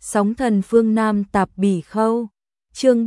Sóng thần phương Nam tạp bỉ khâu. Chương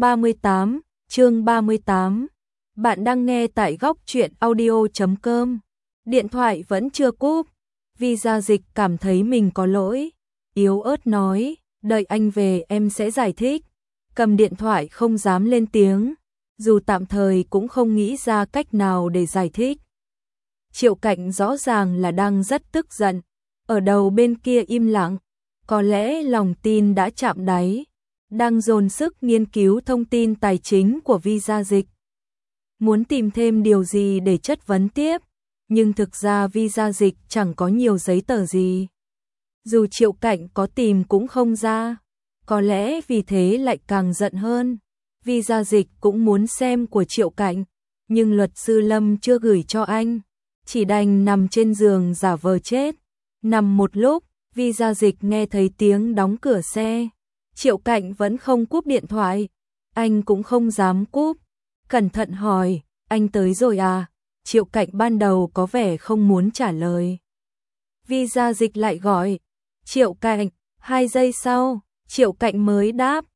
38. Bạn đang nghe tại góc truyện audio.com. Điện thoại vẫn chưa cúp. Visa Dịch cảm thấy mình có lỗi, yếu ớt nói, đợi anh về em sẽ giải thích. Cầm điện thoại không dám lên tiếng, dù tạm thời cũng không nghĩ ra cách nào để giải thích. Triệu Cạnh rõ ràng là đang rất tức giận, ở đầu bên kia im lặng, có lẽ lòng tin đã chạm đáy, đang dồn sức nghiên cứu thông tin tài chính của Visa Dịch. Muốn tìm thêm điều gì để chất vấn tiếp, nhưng thực ra Visa Dịch chẳng có nhiều giấy tờ gì. Dù Triệu Cạnh có tìm cũng không ra, có lẽ vì thế lại càng giận hơn. Visa Dịch cũng muốn xem của Triệu Cạnh, nhưng luật sư Lâm chưa gửi cho anh, chỉ đành nằm trên giường giả vờ chết. Nằm một lúc, Visa Dịch nghe thấy tiếng đóng cửa xe. Triệu Cạnh vẫn không cúp điện thoại, anh cũng không dám cúp. Cẩn thận hỏi, anh tới rồi à? Triệu Cạnh ban đầu có vẻ không muốn trả lời. Visa Dịch lại gọi, Triệu Cạnh, 2 giây sau, Triệu Cạnh mới đáp,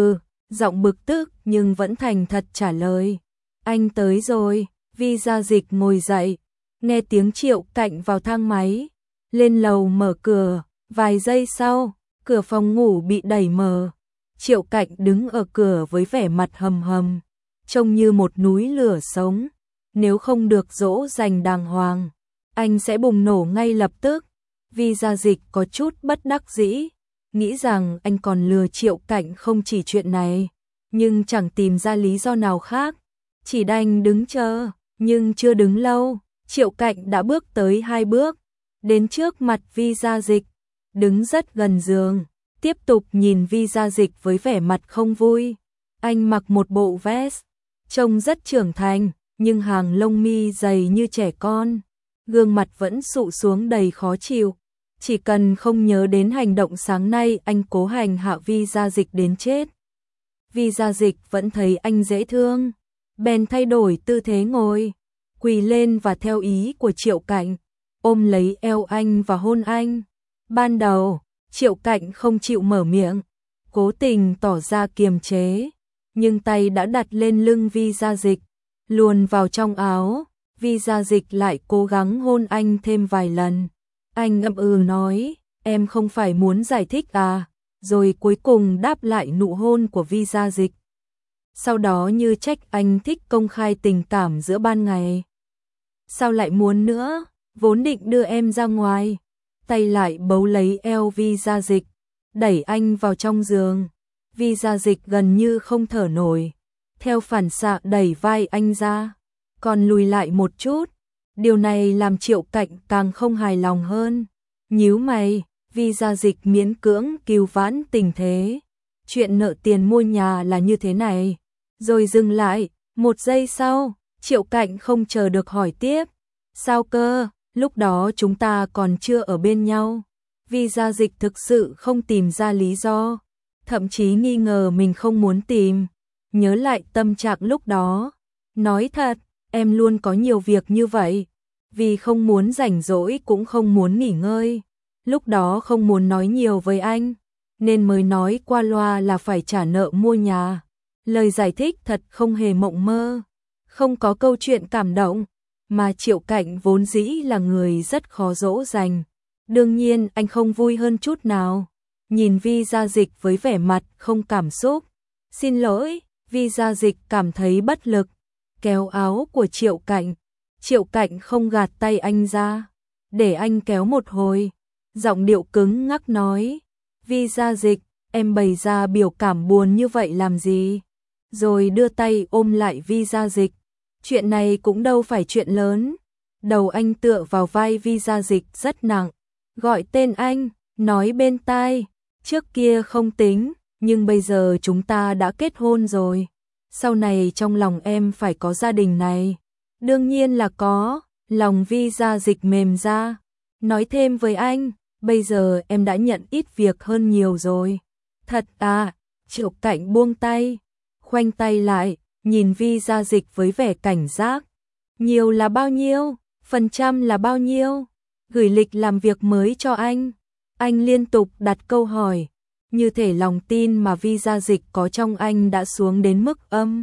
giọng bực tức nhưng vẫn thành thật trả lời. Anh tới rồi. Visa Dịch ngồi dậy, nghe tiếng Triệu Cạnh vào thang máy, lên lầu mở cửa, vài giây sau, cửa phòng ngủ bị đẩy mở. Triệu Cạnh đứng ở cửa với vẻ mặt hầm hầm, trông như một núi lửa sống, nếu không được dỗ dành đàng hoàng, anh sẽ bùng nổ ngay lập tức. Visa Dịch có chút bất đắc dĩ, nghĩ rằng anh còn lừa Triệu Cạnh không chỉ chuyện này, nhưng chẳng tìm ra lý do nào khác, chỉ đành đứng chờ, nhưng chưa đứng lâu, Triệu Cạnh đã bước tới 2 bước, đến trước mặt Visa Dịch, đứng rất gần giường, tiếp tục nhìn Visa Dịch với vẻ mặt không vui. Anh mặc một bộ vest, trông rất trưởng thành, nhưng hàng lông mi dày như trẻ con, gương mặt vẫn sụ xuống đầy khó chịu. Chỉ cần không nhớ đến hành động sáng nay anh cố hành hạ Visa Dịch đến chết. Visa Dịch vẫn thấy anh dễ thương, bèn thay đổi tư thế ngồi, quỳ lên và theo ý của Triệu Cạnh, ôm lấy eo anh và hôn anh. Ban đầu, Triệu Cạnh không chịu mở miệng, cố tình tỏ ra kiềm chế, nhưng tay đã đặt lên lưng Visa Dịch, luồn vào trong áo. Visa Dịch lại cố gắng hôn anh thêm vài lần. Anh nói, em không phải muốn giải thích à, rồi cuối cùng đáp lại nụ hôn của Visa Dịch. Sau đó như trách anh thích công khai tình cảm giữa ban ngày. Sao lại muốn nữa, vốn định đưa em ra ngoài. Tay lại bấu lấy eo Visa Dịch, đẩy anh vào trong giường. Visa Dịch gần như không thở nổi, theo phản xạ đẩy vai anh ra, còn lùi lại một chút. Điều này làm Triệu Cạnh càng không hài lòng hơn. Nhíu mày, Visa Dịch miễn cưỡng cứu vãn tình thế. Chuyện nợ tiền mua nhà là như thế này. Rồi dừng lại, 1 giây sau, Triệu Cạnh không chờ được hỏi tiếp. Sao cơ, lúc đó chúng ta còn chưa ở bên nhau. Visa Dịch thực sự không tìm ra lý do, thậm chí nghi ngờ mình không muốn tìm. Nhớ lại tâm trạng lúc đó, nói thật, em luôn có nhiều việc như vậy, vì không muốn rảnh rỗi cũng không muốn nghỉ ngơi. Lúc đó không muốn nói nhiều với anh, nên mới nói qua loa là phải trả nợ mua nhà. Lời giải thích thật không hề mộng mơ, không có câu chuyện cảm động, mà Triệu Cạnh vốn dĩ là người rất khó dỗ dành. Đương nhiên anh không vui hơn chút nào, nhìn Visa Dịch với vẻ mặt không cảm xúc. Xin lỗi. Visa Dịch cảm thấy bất lực, kéo áo của Triệu Cạnh. Triệu Cạnh không gạt tay anh ra, để anh kéo một hồi, giọng điệu cứng ngắc nói, Visa Dịch, em bày ra biểu cảm buồn như vậy làm gì? Rồi đưa tay ôm lại Visa Dịch. Chuyện này cũng đâu phải chuyện lớn. Đầu anh tựa vào vai Visa Dịch rất nặng, gọi tên anh, nói bên tai, trước kia không tính, nhưng bây giờ chúng ta đã kết hôn rồi. Sau này trong lòng em phải có gia đình này. Đương nhiên là có. Lòng Visa Dịch mềm ra, nói thêm với anh, bây giờ em đã nhận ít việc hơn nhiều rồi. Thật à? Triệu Cạnh buông tay, khoanh tay lại, nhìn Visa Dịch với vẻ cảnh giác. Nhiều là bao nhiêu? Phần trăm là bao nhiêu? Gửi lịch làm việc mới cho anh. Anh liên tục đặt câu hỏi. như thể lòng tin mà visa dịch có trong anh đã xuống đến mức âm.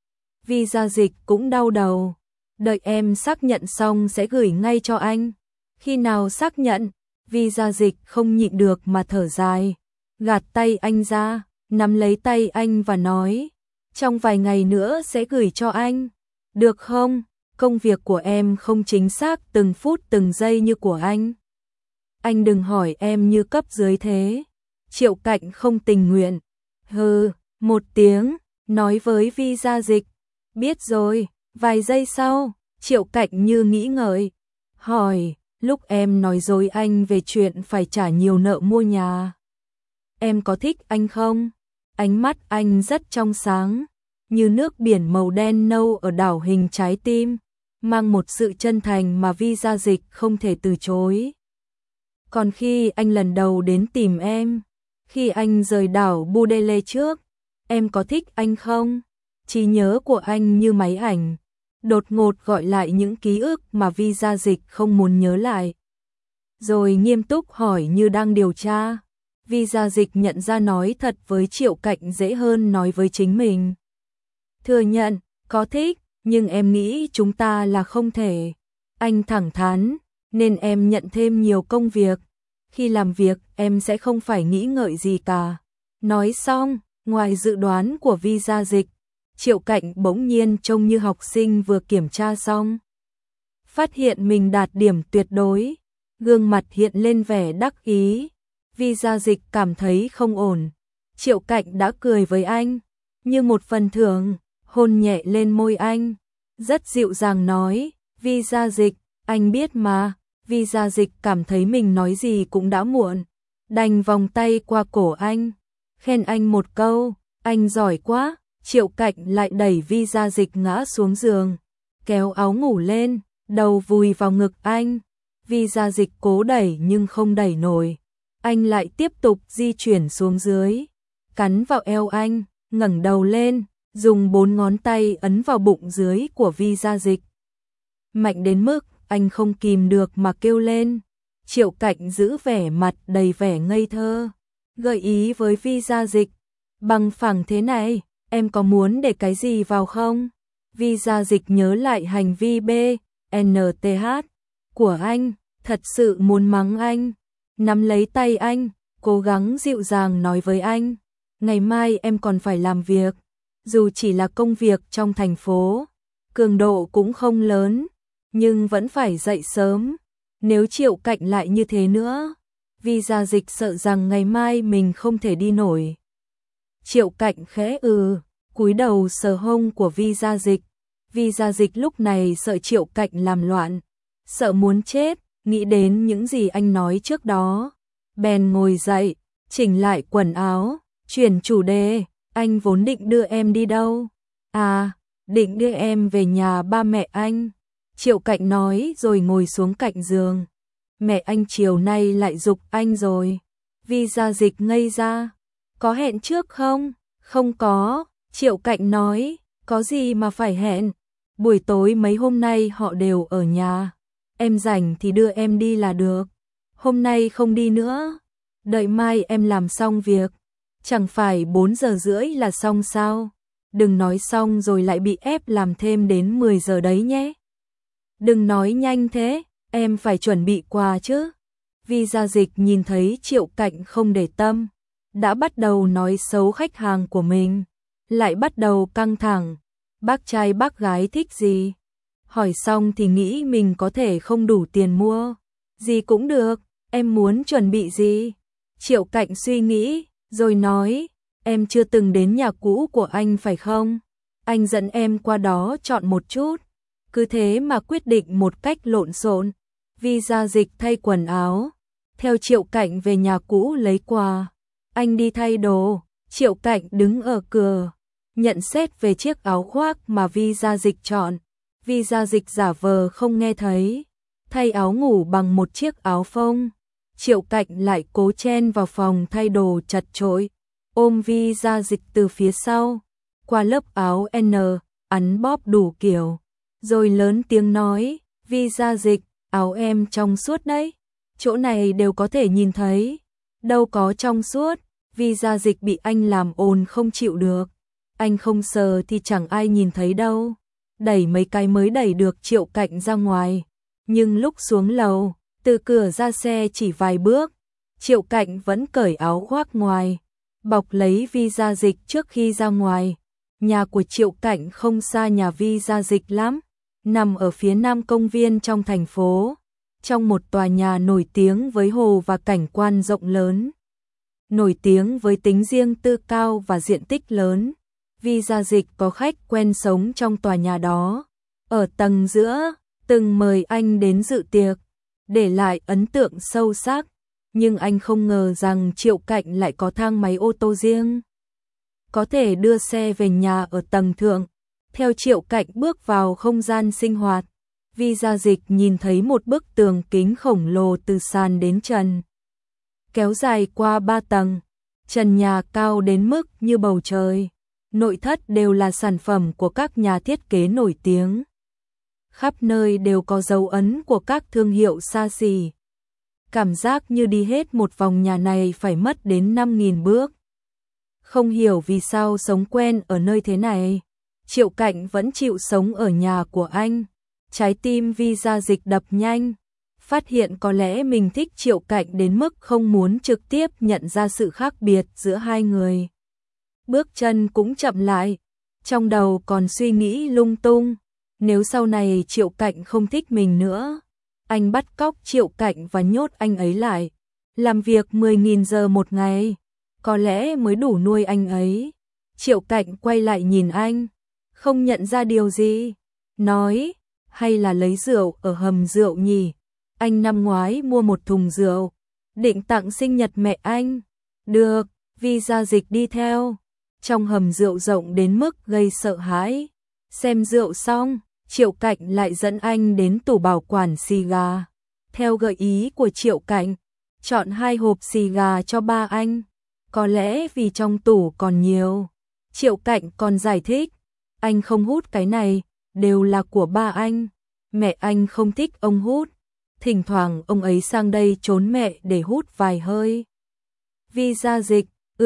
Visa dịch cũng đau đầu, đợi em xác nhận xong sẽ gửi ngay cho anh. Khi nào xác nhận? Visa dịch không nhịn được mà thở dài, gạt tay anh ra, nắm lấy tay anh và nói, trong vài ngày nữa sẽ gửi cho anh. Được không? Công việc của em không chính xác từng phút từng giây như của anh. Anh đừng hỏi em như cấp dưới thế. Triệu Cạnh không tình nguyện. Hừ, một tiếng, nói với visa dịch. Biết rồi. Vài giây sau, Triệu Cạnh như nghĩ ngợi, hỏi, lúc em nói dối anh về chuyện phải trả nhiều nợ mua nhà, em có thích anh không? Ánh mắt anh rất trong sáng, như nước biển màu đen nâu ở đảo hình trái tim, mang một sự chân thành mà visa dịch không thể từ chối. Còn khi anh lần đầu đến tìm em, khi anh rời đảo Budele trước, em có thích anh không? Trí nhớ của anh như máy ảnh, đột ngột gọi lại những ký ức mà visa dịch không muốn nhớ lại. Rồi nghiêm túc hỏi như đang điều tra. Visa dịch nhận ra nói thật với Triệu Cạnh dễ hơn nói với chính mình. Thừa nhận, có thích, nhưng em nghĩ chúng ta là không thể. Anh thẳng thắn, nên em nhận thêm nhiều công việc. Khi làm việc em sẽ không phải nghĩ ngợi gì cả. Nói xong, ngoài dự đoán của visa dịch, Triệu Cạnh bỗng nhiên trông như học sinh vừa kiểm tra xong. Phát hiện mình đạt điểm tuyệt đối, gương mặt hiện lên vẻ đắc ý. Visa dịch cảm thấy không ổn. Triệu Cạnh đã cười với anh, như một phần thưởng, hôn nhẹ lên môi anh. Rất dịu dàng nói, visa dịch, anh biết mà. Visa dịch cảm thấy mình nói gì cũng đã muộn, đành vòng tay qua cổ anh, khen anh một câu, anh giỏi quá. Triệu Cạnh lại đẩy visa dịch ngã xuống giường, kéo áo ngủ lên, đầu vùi vào ngực anh. Visa dịch cố đẩy nhưng không đẩy nổi, anh lại tiếp tục di chuyển xuống dưới, cắn vào eo anh, ngẩng đầu lên, dùng 4 ngón tay ấn vào bụng dưới của visa dịch. Mạnh đến mức anh không kìm được mà kêu lên. Triệu Cạnh giữ vẻ mặt đầy vẻ ngây thơ, gợi ý với visa dịch, bằng phẳng thế này, em có muốn để cái gì vào không? Visa dịch nhớ lại hành vi BNTH của anh, thật sự muốn mắng anh, nắm lấy tay anh, cố gắng dịu dàng nói với anh, ngày mai em còn phải làm việc, dù chỉ là công việc trong thành phố, cường độ cũng không lớn, nhưng vẫn phải dậy sớm. Nếu Triệu Cạnh lại như thế nữa, visa dịch sợ rằng ngày mai mình không thể đi nổi. Triệu Cạnh khẽ cúi đầu sờ hông của visa dịch. Visa dịch lúc này sợ Triệu Cạnh làm loạn, sợ muốn chết, nghĩ đến những gì anh nói trước đó. Bèn ngồi dậy, chỉnh lại quần áo, chuyển chủ đề, anh vốn định đưa em đi đâu? À, định đưa em về nhà ba mẹ anh. Triệu Cạnh nói rồi ngồi xuống cạnh giường. Mẹ anh chiều nay lại giục anh rồi. Visa dịch ngây ra. Có hẹn trước không? Không có. Triệu Cạnh nói, có gì mà phải hẹn. Buổi tối mấy hôm nay họ đều ở nhà. Em rảnh thì đưa em đi là được. Hôm nay không đi nữa. Đợi mai em làm xong việc. Chẳng phải 4 giờ rưỡi là xong sao? Đừng nói xong rồi lại bị ép làm thêm đến 10 giờ đấy nhé. Đừng nói nhanh thế, em phải chuẩn bị quà chứ. Visa dịch nhìn thấy Triệu Cạnh không để tâm, đã bắt đầu nói xấu khách hàng của mình, lại bắt đầu căng thẳng. Bác trai bác gái thích gì? Hỏi xong thì nghĩ mình có thể không đủ tiền mua. Gì cũng được, em muốn chuẩn bị gì? Triệu Cạnh suy nghĩ, rồi nói, em chưa từng đến nhà cũ của anh phải không? Anh dẫn em qua đó chọn một chút. Cứ thế mà quyết định một cách lộn xộn. Visa dịch thay quần áo, theo Triệu Cạnh về nhà cũ lấy quà. Anh đi thay đồ, Triệu Cạnh đứng ở cửa, nhận xét về chiếc áo khoác mà visa dịch chọn. Visa dịch giả vờ không nghe thấy, thay áo ngủ bằng một chiếc áo phông. Triệu Cạnh lại cố chen vào phòng thay đồ chật chội, ôm visa dịch từ phía sau, qua lớp áo N, ắn bóp đủ kiểu. Rồi lớn tiếng nói, visa dịch, áo em trong suốt đấy, chỗ này đều có thể nhìn thấy. Đâu có trong suốt. Vì Gia Dịch bị anh làm ồn không chịu được. Anh không sờ thì chẳng ai nhìn thấy đâu. Đẩy mấy cái mới đẩy được Triệu Cạnh ra ngoài. Nhưng lúc xuống lầu, từ cửa ra xe chỉ vài bước, Triệu Cạnh vẫn cởi áo khoác ngoài, bọc lấy Vi Gia Dịch trước khi ra ngoài. Nhà của Triệu Cạnh không xa nhà Vi Gia Dịch lắm, nằm ở phía nam công viên trong thành phố, trong một tòa nhà nổi tiếng với hồ và cảnh quan rộng lớn. Nổi tiếng với tính riêng tư cao và diện tích lớn. Vi Gia Dịch có khách quen sống trong tòa nhà đó. Ở tầng giữa, từng mời anh đến dự tiệc, để lại ấn tượng sâu sắc. Nhưng anh không ngờ rằng Triệu Cạnh lại có thang máy ô tô riêng, có thể đưa xe về nhà ở tầng thượng. Theo Triệu Cạnh bước vào không gian sinh hoạt, Vi Gia Dịch nhìn thấy một bức tường kính khổng lồ từ sàn đến trần, kéo dài qua 3 tầng, trần nhà cao đến mức như bầu trời. Nội thất đều là sản phẩm của các nhà thiết kế nổi tiếng. Khắp nơi đều có dấu ấn của các thương hiệu xa xỉ. Cảm giác như đi hết một vòng nhà này phải mất đến 5.000 bước. Không hiểu vì sao sống quen ở nơi thế này, Triệu Cạnh vẫn chịu sống ở nhà của anh. Trái tim Vi Gia Dịch đập nhanh, phát hiện có lẽ mình thích Triệu Cạnh đến mức không muốn trực tiếp nhận ra sự khác biệt giữa hai người. Bước chân cũng chậm lại, trong đầu còn suy nghĩ lung tung. Nếu sau này Triệu Cạnh không thích mình nữa, anh bắt cóc Triệu Cạnh và nhốt anh ấy lại, làm việc 10.000 giờ một ngày, có lẽ mới đủ nuôi anh ấy. Triệu Cạnh quay lại nhìn anh, không nhận ra điều gì, nói, hay là lấy rượu ở hầm rượu nhỉ? Anh năm ngoái mua một thùng rượu, định tặng sinh nhật mẹ anh. Được, Vi Gia Dịch đi theo. Trong hầm rượu rộng đến mức gây sợ hãi. Xem rượu xong, Triệu Cạnh lại dẫn anh đến tủ bảo quản xì gà. Theo gợi ý của Triệu Cạnh, chọn 2 hộp xì gà cho ba anh. Có lẽ vì trong tủ còn nhiều. Triệu Cạnh còn giải thích, anh không hút cái này, đều là của ba anh. Mẹ anh không thích ông hút. Thỉnh thoảng ông ấy sang đây trốn mẹ để hút vài hơi. Vi Gia Dịch,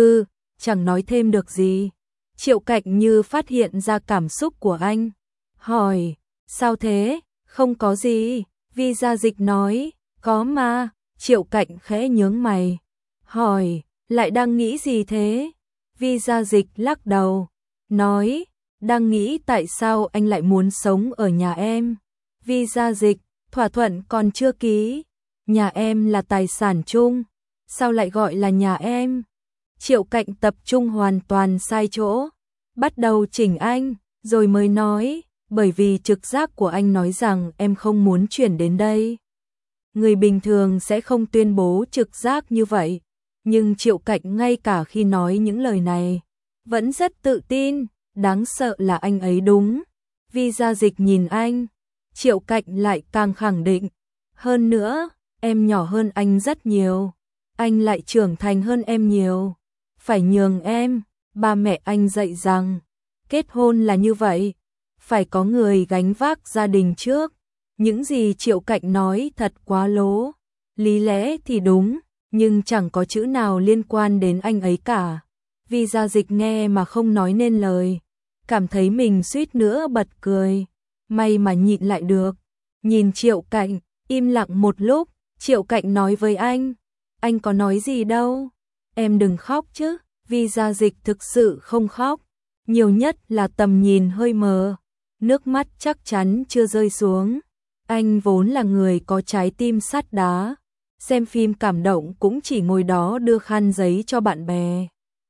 chẳng nói thêm được gì. Triệu Cạnh như phát hiện ra cảm xúc của anh. Hỏi, sao thế? Không có gì. Vi Gia Dịch nói, có mà. Triệu Cạnh khẽ nhướng mày. Hỏi, lại đang nghĩ gì thế? Vi Gia Dịch lắc đầu. Nói, đang nghĩ tại sao anh lại muốn sống ở nhà em. Vi Gia Dịch, thỏa thuận còn chưa ký. Nhà em là tài sản chung. Sao lại gọi là nhà em? Triệu Cạnh tập trung hoàn toàn sai chỗ. Bắt đầu chỉnh anh, rồi mới nói, bởi vì trực giác của anh nói rằng em không muốn chuyển đến đây. Người bình thường sẽ không tuyên bố trực giác như vậy. Nhưng Triệu Cạnh ngay cả khi nói những lời này, vẫn rất tự tin, đáng sợ là anh ấy đúng. Vi Gia Dịch nhìn anh, Triệu Cạnh lại càng khẳng định. Hơn nữa, em nhỏ hơn anh rất nhiều. Anh lại trưởng thành hơn em nhiều. Phải nhường em, ba mẹ anh dạy rằng, kết hôn là như vậy. Phải có người gánh vác gia đình trước. Những gì Triệu Cạnh nói thật quá lố. Lý lẽ thì đúng, nhưng chẳng có chữ nào liên quan đến anh ấy cả. Vi Gia Dịch nghe mà không nói nên lời. Cảm thấy mình suýt nữa bật cười. May mà nhịn lại được. Nhìn Triệu Cạnh, im lặng một lúc. Triệu Cạnh nói với anh có nói gì đâu. Em đừng khóc chứ. Vi Gia Dịch thực sự không khóc. Nhiều nhất là tầm nhìn hơi mờ. Nước mắt chắc chắn chưa rơi xuống. Anh vốn là người có trái tim sắt đá. Xem phim cảm động cũng chỉ ngồi đó đưa khăn giấy cho bạn bè.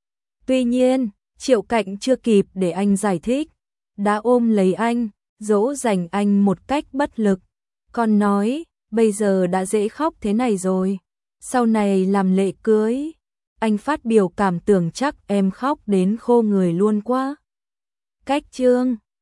Tuy nhiên, Triệu Cạnh chưa kịp để anh giải thích, đã ôm lấy anh, dỗ dành anh một cách bất lực. Còn nói, bây giờ đã dễ khóc thế này rồi, sau này làm lễ cưới. Anh phát biểu cảm tưởng chắc em khóc đến khô người luôn quá. Cách chương